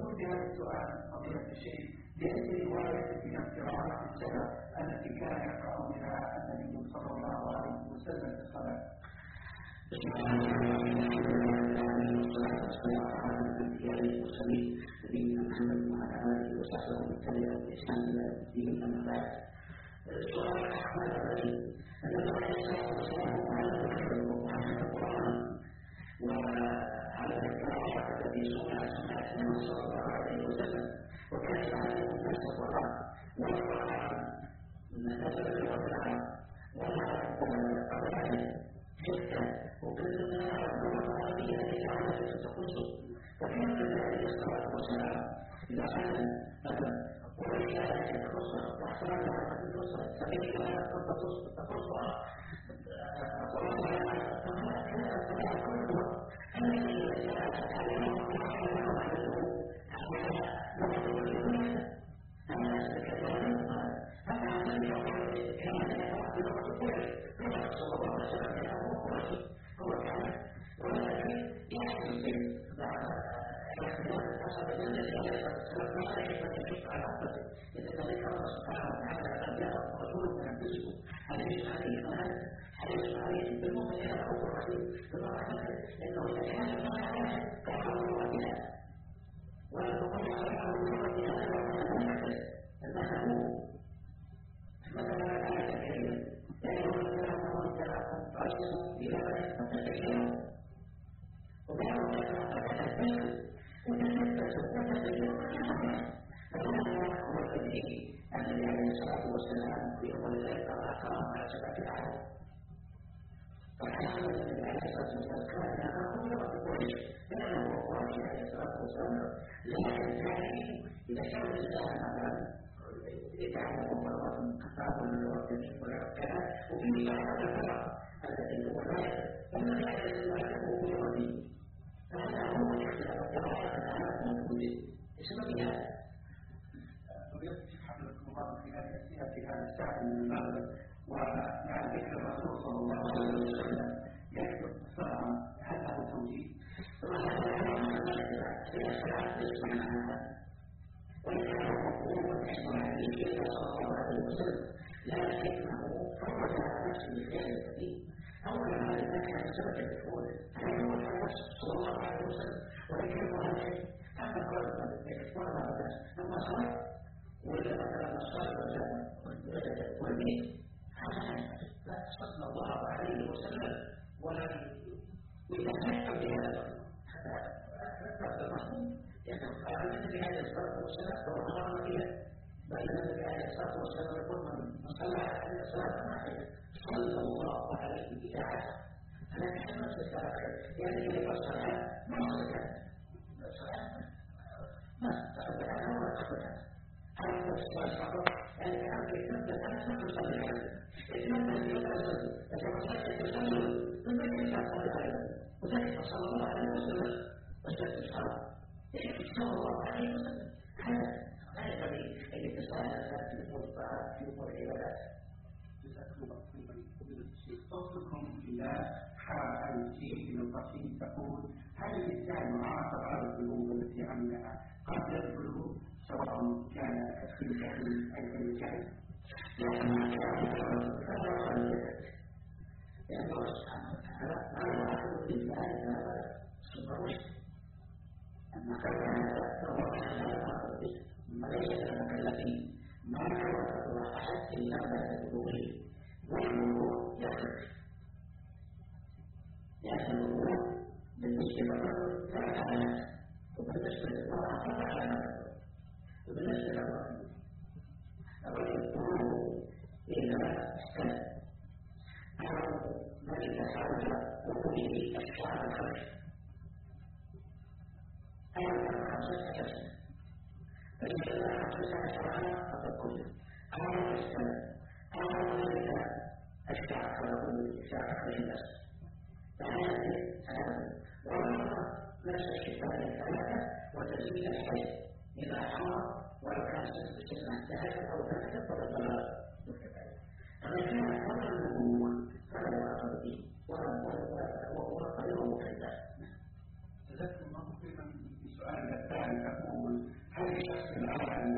المقصود بهذا السؤال فضيلة الشيخ لأجل رواية من القراءات السبع التي كان يقرأ بها النبي صلى الله عليه وسلم في الصلاة. بسم الله الرحمن الرحيم والصلاة والسلام على الأنبياء والمرسلين نبينا محمد وعلى آله وصحبه ومن تبعهم بإحسان إلى يوم الدين أما بعد. السؤال الرحمن الرحيم النبي عليه الصلاة والسلام على القرآن وعلى القراءة التي سمعت النبي صلى الله عليه وسلم وكان يعلم الناس القرآن والقرآن نزل بالقرآن وقرآن حتى وكلنا نقرأ بها لعلة التقصد وكان النبي صلى الله عليه وسلم إذا علم ولله التقصد وأحسن التقصد فإنها تقصد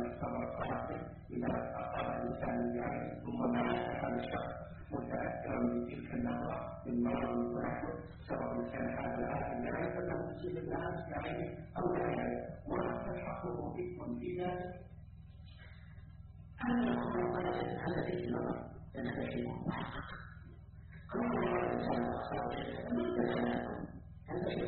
الصبر قاتل إذا أصاب الإنسان بعين ثم مات هذا الشخص متأثرا بتلك النظرة من مرض التنفس سواء كان هذا العالم يعرف أنه يصيب الناس بعينه أو لا يعرف ولا تلحقه إثم في ذلك. هذا الخبر هذا في النظر لأن هذا شيء محقق. كل الإنسان أصاب شيئا من تسلكم هذا شيء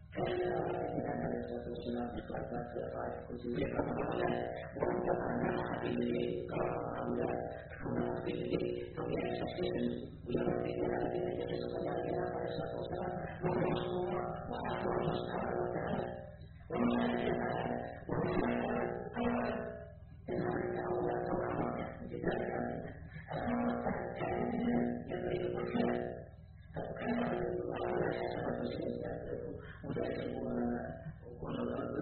كان الإمام عليه الصلاة والسلام يقرأ آية الكرسي وانتقل نفسه به قرأ هؤلاء هنا به أو يستحسن ويرد إلى الذين يجلسون عليه عليه الصلاة والسلام وهو مصنوع وأخبر الله سبحانه وتعالى وما يفعل وما يفعل أولا إن هناك أولا توقع لذلك الأمر الثاني ينبغي الإنسان فكان الله على حسب المسلم وذلك وكل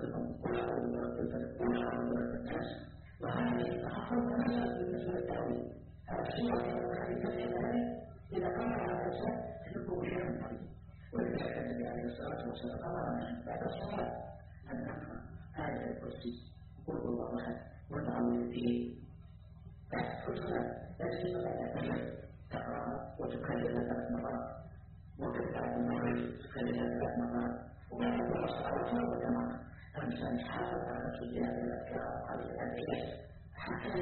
الناس وهذه أحد الناس بالنسبة للتأويل السورة الحديثة كذلك إذا قال على الإنسان فيكون شيئا قليلا ولذلك النبي عليه الصلاة والسلام أمرنا بعد الصلاة أن نقرأ آية الكرسي قل هو الله أحد والمعوذتين بعد الصلاة لا تجب أن تقرأ وتكررها 3 مرات وتبعد المغرب تكررها 3 مرات وبعد الصلاة والجماعة الإنسان يحافظ على مسؤوليات الأذكار وعلى الأدعية حتى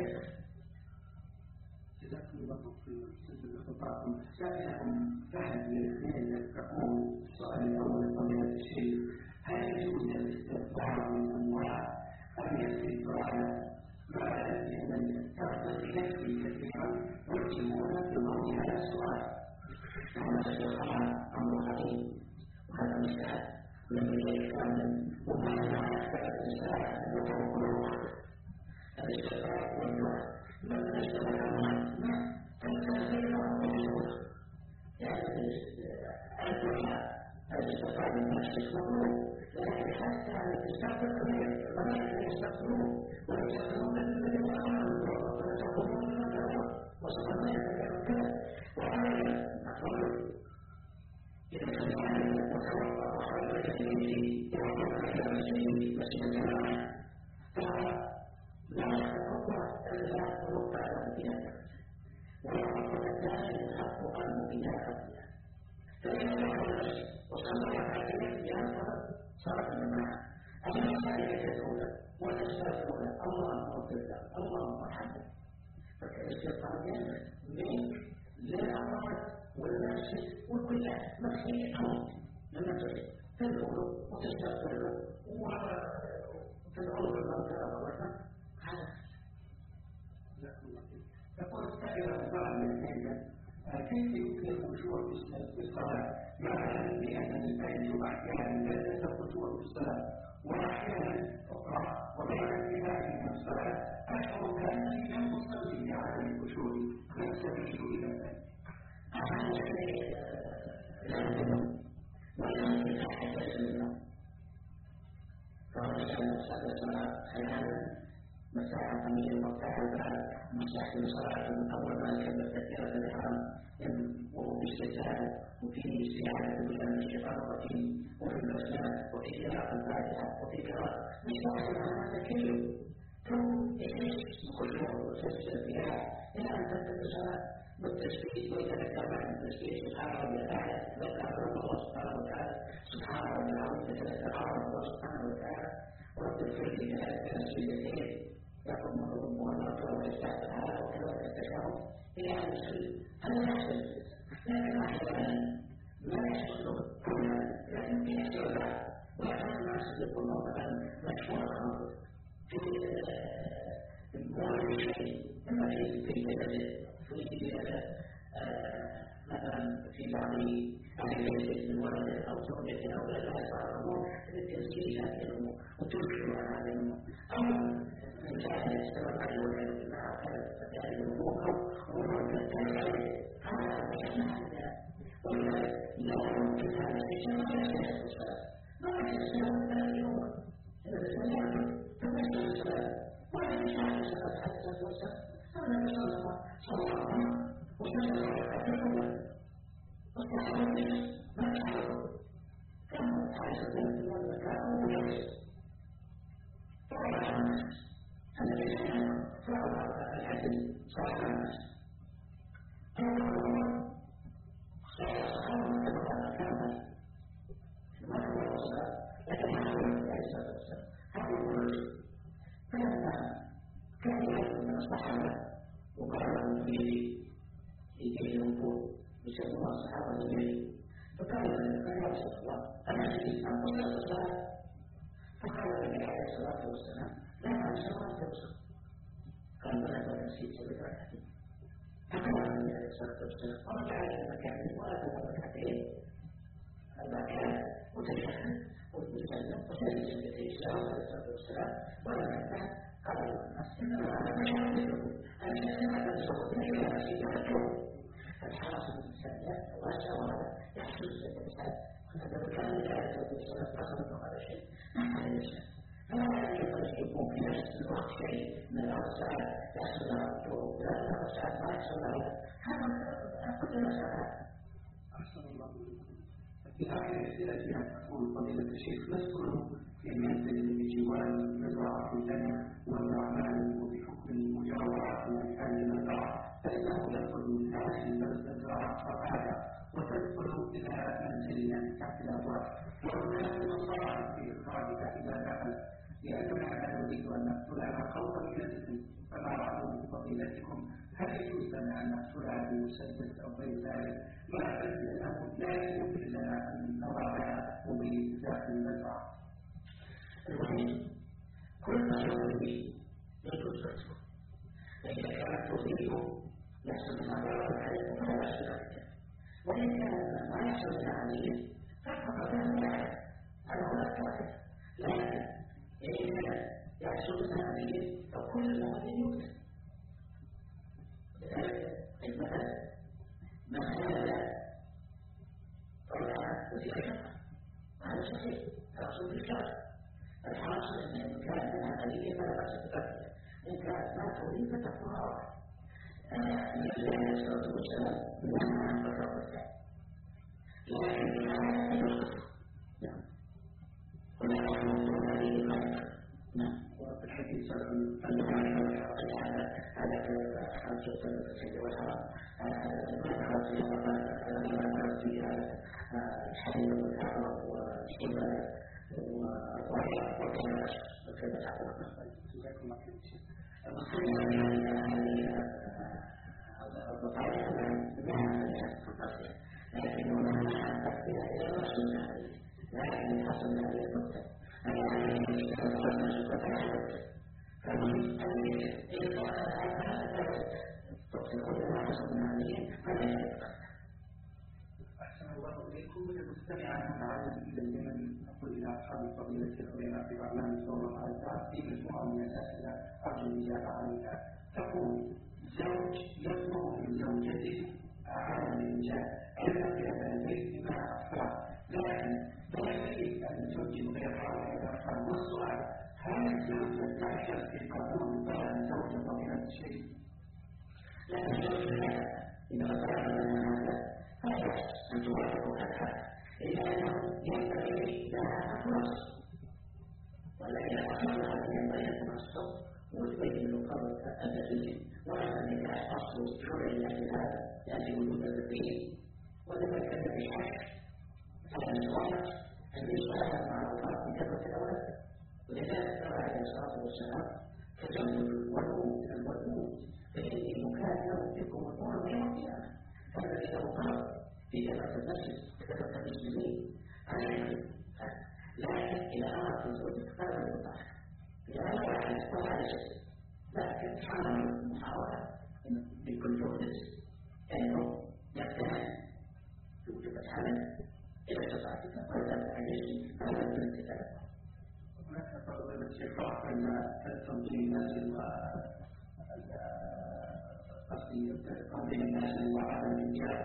جزاكم الله خيرا أستاذ الخطاب. سائلكم أحد من الاثنين يذكرون السؤال الأول فضيلة الشيخ هل يجوز الاستغفار من أموال أم يكفي الدعاء مع أن تغتسل يكفي كثيرا والجمهور يقول هذا السؤال هذا الاستغفار أمر عظيم وهذا مستحب لم يكن وما يعرف الإنسان وتوكل الاستغفار والدعاء من الاستغفار ما تستغفر وتوكل يعني الدعاء الاستغفار من نفسك مطلوب لكن حتى تستغفر ولا يستغفرون ويستغفرون الذين آمنوا ويتقون وصلنا يتكلم وهذا مطلوب إذا كان وتوقع وحرم كثيره وحرم كثيره مسجدنا فلا يتوقع ألا يتوقع له بها ويتوقع الثاني الحق عنه بها قبلها فإذا خرج وصلى عليه ينفر صرف المعنى أما سائلة الأولى وتستغفر اللهم اغفر له اللهم ارحمه فالاستغفار ينفع منك للأمراض والنفس والكلها مخفية أمر لما تجد تدعو وتستغفر له وتدعو بالمغفرة والرحمة هذا يقول سائل بعض الأحيان كيف يمكن الخشوع في الصلاة مع بأن الإنسان يبقى أحيانا ليس الخشوع في الصلاة وأحيانا أخرى وبين انتهاء من الصلاة أشعر كأنني لم أصلي على الخشوع من سبيل إلى ذلك هذا شيء لا يمكن ولكن أحد يسمى فهو يسأل الصلاة أحيانا مساحة قليلة ومساحة مساحة صلاة أول ما كان تكبيرة الإحرام وهو في استجابة وفي استعانة بالله من الشيطان الرجيم وفي البسملة وفي قراءة الفاتحة وفي قراءة مساحة هذا كله ثم يعيش خشوع وسلسلة فيها إلى أن تبدأ الصلاة بالتسبيح ويتذكر بعد التسبيح سبحان ربي الأعلى يتذكر الله سبحانه وتعالى سبحان ربي العظيم يتذكر الله سبحانه وتعالى ورب الفرد كذلك السجدتين يقول مطلوب مغلقة ويستعد هذا وكذا التشاؤم إلى أن يصلي هذا يحصل لكن أحيانا لا يحصل كلا لكن يحصل بعد وأحيانا الناس يقول مثلا مشروع خاطئ في الموارد الشيء إما في جسد في مثلا في بعض أحيان الولد أو زوجة أو لا يصار الأمور للتسجيل هذه الأمور وتنشر على هذه الأمور أو كان يستمر على الولد مع هذه الأمور ومن التالي هذا مجمع هذا ولذلك لا يمكن هذا الشيء ما يحدث الصلاة ما يحدث هذه الأمور إذا استمر تمشي الصلاة ولا يشعر الصلاة حتى توسع هذا صلى الله عليه وسلم وسلم على الأمور والتحريم ما يحرم كما تعرف ذلك والمكان ويحدث فعلا الذي فعل العدل صالح الناس ما هو الصلاة لكن هذا ليس الصلاة هذا الرجل فلما كان يحدث من الصحابة وقالوا في جيل الوضوء يسمى الصحابة الجيل فقال يا رسول الله أنا أريد أن أصل الصلاة. فقال النبي عليه الصلاة والسلام لا أنسى ولا تبصر. قال ولا تنسيت بركعتين. فقال النبي عليه الصلاة والسلام ورجع إلى مكانه وأتى بركعتين الركعة وتشهد وسلم وسلم سجدتين عليه الصلاة والسلام ولم يفتح. قال الناس إنما أنا أشهدكم أن سمعت الصوت إلى مسجد الرجل. فالحرس المسلم واسع وهذا يحصل الإنسان وهذا كان لا يزال الصلاة أصلا وهذا شيء ما كان يشهد. فلا يكون في نفس الوقت شيء من الأوساع يحصل ولا الأوساع ما يحصل له. هذا أقول مسألة. أحسن الله إليكم. في آخر أسئلتنا تقول فضيلة الشيخ نذكر في منزل بجوار مزرعة الجنة والرحمن وبحكم المجاورة من هذه المزرعة فإنه يدخل من هذه المزرعة فقاعدة وتدخل إلى منزلنا من تحت الأبواب وهناك مصارع في إخراجك إلى داخل لأننا لا نريد أن نقتلها خوفا من الإثم. فما رأيكم فضيلتكم هل يجوز لنا أن نقتلها بمسدس أو غير ذلك؟ ما أنه لا يمكن لنا أن نضعها وبداخل المزرعة. كل ما يريد يجوز فتوى. فإذا كانت تريد يحصل المضرر عليه فلا يحصل عليه. وإن كان ما يحصل عليه فقط لا يعرف هذا هو الكافر. لكن إذا يحصل عليه فكل ما يمكن. لذلك مثلا ما هذا طلع وفي شقة هذا صحيح الرسول في شرط. الحاصل أن إن كانت منها قليلة فلا بأس بقتلها. إن كانت ما تريد فتكفرها. النبي عليه الصلاة والسلام نهى عن قتل الثاني. لكن هذا يخطئ. نعم. ولا يحكم هذه الغاية. نعم. وفي الحديث هذا خمسة السيد والحرام ذكر في الحديث والحرام والشباب والضحية والكلام وكذا تعلم. جزاكم الله خير شيخ. الضحايا لا تستطيع لكن هناك تقدير إلى رسول الله لكن حصل هذه النقطة أحسن الله إليكم. المستمع المتعلم إلى اليمن نقول إلى أصحاب الفضيلة العلماء في برنامج صلى الله عليه وسلم في مجموعة من الأسئلة أرجو الإجابة عليها. تقول زوج يطلب من زوجته على الإنجاب أيضا في هذا البيت بما أفراد لكن لا يريد أن يزوج غير الأطفال. والسؤال هل الزوج يتأخر في قبول طلب زوجة فضيلة الشيخ؟ لا يجوز إذا طلب من هذا فلا أن توافق هذا إلا أنه ينبغي لها النص ولا يتأخر هذا ينبغي النص وتبين القبر الأبدي وأن النكاح أصل شرعية لهذا لأن وجود الدين وذلك الذي يحق على الزواج أن يصالح مع الله في كثرة الأولاد. ولذلك قال عليه الصلاة والسلام تزوج والموت فإني مكافئ بكم الأمم يوم القيامة. فالذي له قرض في كثرة المسجد كثرة المسلمين عليه لكن إذا أردت الزوج فلا يطاع إذا أردت ولا يجوز لكن حاول المحاولة بكل جهد أنه يقتنع بوجوب الحمل إذا استطعت وإذا تعيش فلا يمكن الكتاب. هناك فضيلة الشيخ بين تنظيم المسجد تنظيم المسجد وعدم الإنجاب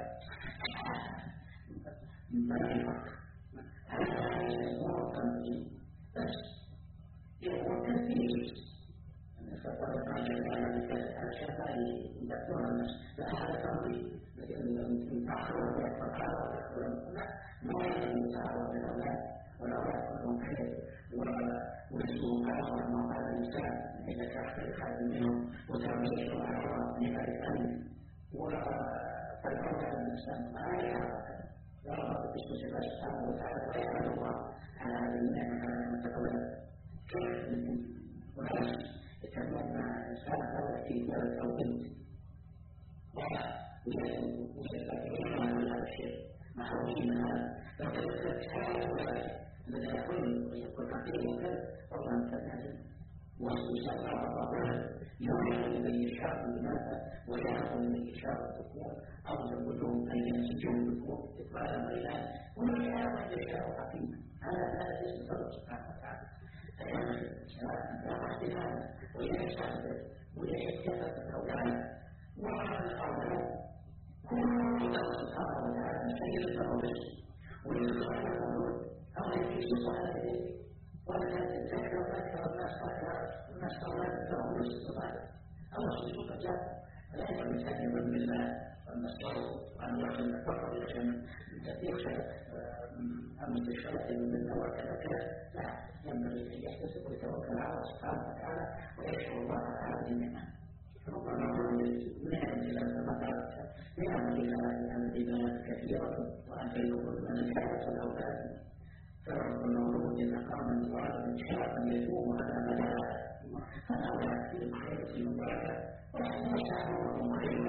من بين الفرق. هذا هو التنظيم بس يكون تنفيذ فقال الرجل على شفاء دكتور لا هذا تنظيم لكن تأخر ويتفقر ما يمكن يتعرض للأولاد والأولاد كلهم خير ويسوق على ما قال الإنسان إذا تختلف هذا منهم وترميه على نفع الأمن فالأولاد الإنسان ما يعرف لا يعرف باسم الله سبحانه وتعالى ولا يعلم الله على هذه النعمة المتكونة كيف وناس يتكلم مع إنسان لا في ولد أو بنت ويستطيعون على هذا الشيء معروفين لكن الحياة الذي يكون عقيدة طبعا كذلك واستشار الله يعلم من يشاء الإناث ويعلم من يشاء الذكور أو زوجهم أن ينسجوا الذكور إقبالا وإلهام ومن يشاء حكيما هذا اسم الله سبحانه وتعالى فيعمل الإنسان لا اختلاف ويشتغل ويتكفل الأولاد وعلى الأولاد كل الله سبحانه وتعالى سيد الأولاد ويدخل الأولاد أو يجيش صلاة ولا تذكر الناس صلاة لهم الاستطاعة أو سلوك الجاه لا يمكن يؤمن بالله والنصارى وأن يخشى الفقر يخشى المستشفيات منه وكذا لا ينبغي أن يحتسب ويتوكل على الله سبحانه وتعالى ويشكر الله على هذه النعمة ربما نعم إلى المقالة نعم إلى العبادات كثيرة وأنزلوا من الحياة والأولاد فرب المولود إذا قام الوعد شرعا يتوب على مدار فلا يأتي الخير في المباركة ولكن يشعر بخير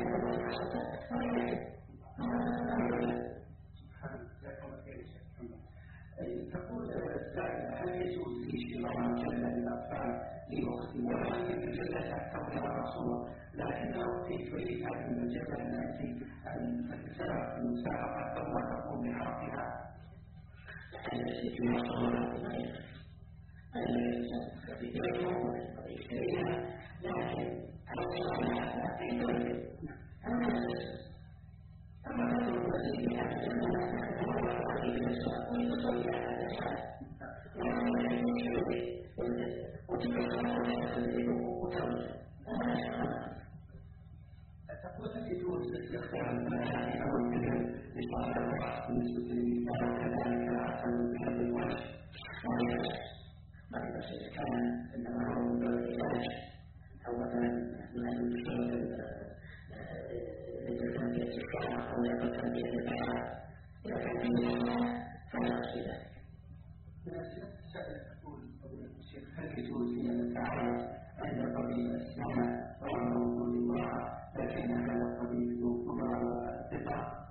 تقول السائل هل يجوز في شراء مجلة للأطفال لوقت وهذه المجلة تحتوي على رسول لكن أختي تريد هذه المجلة التي تسبب المسابقة ثم تقوم بحرقها التي تنصر لكن تقول يجوز استخدام المشاهد أو الفيلم لصالح الرأس بالنسبة للنساء وكذلك عسل بهذا الوجه بعد ذلك كان إنما هو من العلاج أو مثلا من المشكلة لتنمية الشعر أو لتنمية البشر إذا كان في فلا في ذلك. تقول الشيخ هل يجوز لنا التعارض عند قبيل الإسلام وعند الله لكن هذا القبيل ذو قدرة وثقة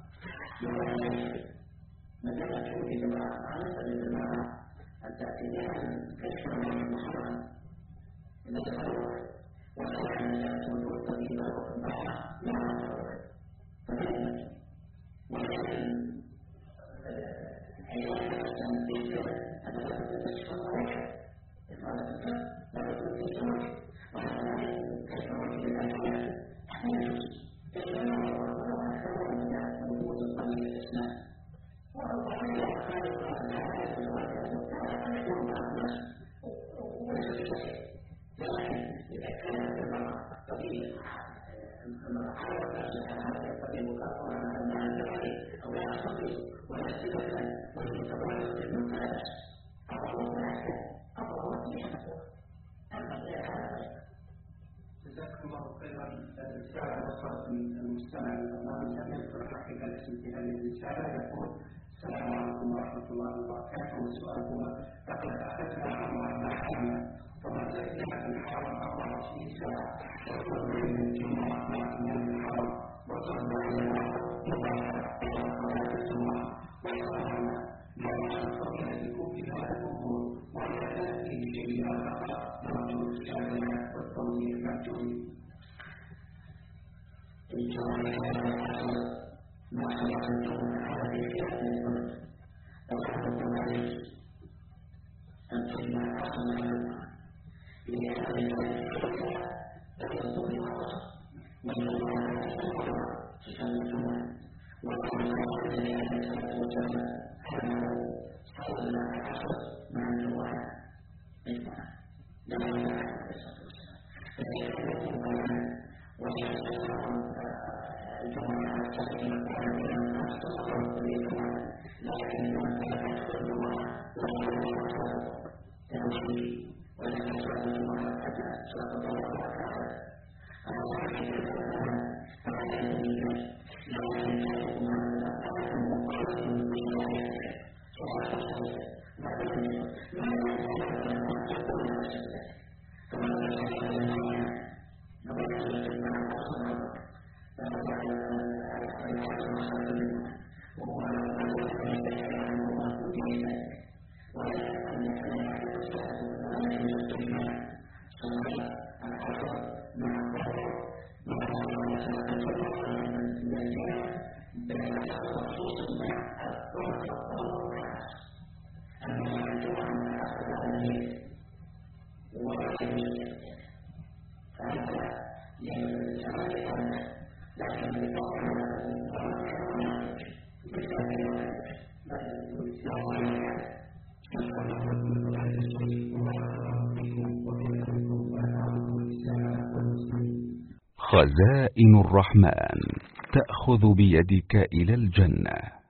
مثلا شوف الجماعة عادة الجماعة أن تأتي بها كشف من المحرم إذا تفرق وصلح الناس والطبيبة والبحر لا تفرق ولكن علاج الإسلام بيجب أن يكون كشف الروح إفادة لا يكون كشف الروح وهذا كشف الروح للأجيال يجوز كشفنا الله أكبر من وجود الطبيب الإسلام والطبيب خالق الحياة والحياة لكن إذا كانت المرأة طبيب عرف هذا الطبيب كفر عن ذلك أو لا يستطيع ولا سبب ويتضرر بالمنتج أضرار فيها أما غير هذا جزاكم الله خيرا. الرسالة وصلت من المستمع الأمام لم يذكر حقيقة الاسم في هذه الرسالة يقول السلام عليكم ورحمة الله وبركاته. السؤال هو لقد أخذنا عمرا حاما وما زلنا في الحرم 24 ساعة وصلنا من الجمعة من الحرم وصلنا إلى صلاة الجمعة وصلنا لا نستطيع بكم في هذا الأمور ولا نأتي بشيء آخر نرجو الشهادة والتوضيح مأجورين. إن شاء الله ما حدثتم هذه الأمور وحدثتم عليه أنتم ما أخذنا لهذه الأمور تفضل الله من الله سبحانه وتعالى وتعالى صلى الله عليه وسلم مع الجمعة إجماعا لا يمكن وهو خزائن الرحمن تأخذ بيدك إلى الجنة.